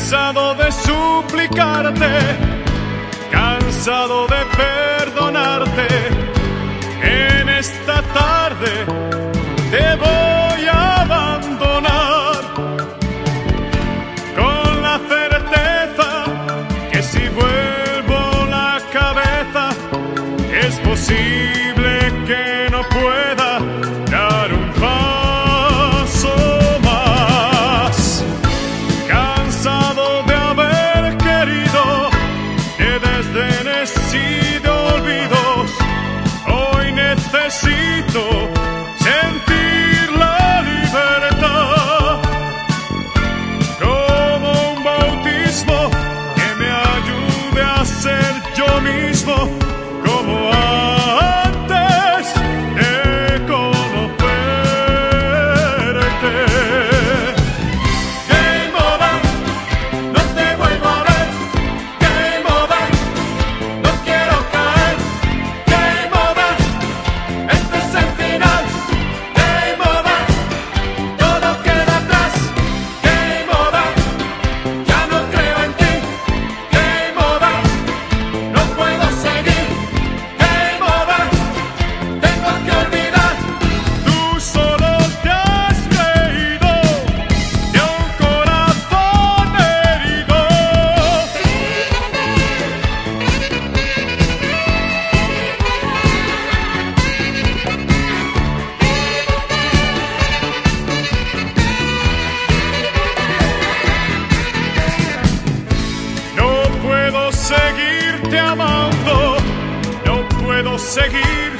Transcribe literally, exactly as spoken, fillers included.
cansado de suplicarte, cansado de perdonarte. En esta tarde te voy a abandonar, con la certeza que si vuelvo la cabeza es posible que no pueda dar un paso más. Cansado de haber querido que desdenes y de olvidos, hoy necesito sentir la libertad, como un bautismo que me ayude a ser yo mismo, como antes de conocerte. Game over, no te vuelvo a ver. Game over, no quiero caer. Game over, este es el final. Game over, todo queda atrás. Game over, ya no creo en ti. Game over, no puedo seguir. Game over, tengo que olvidar. Tú solo te has reído de un corazón herido. No puedo seguirte amando, no puedo seguir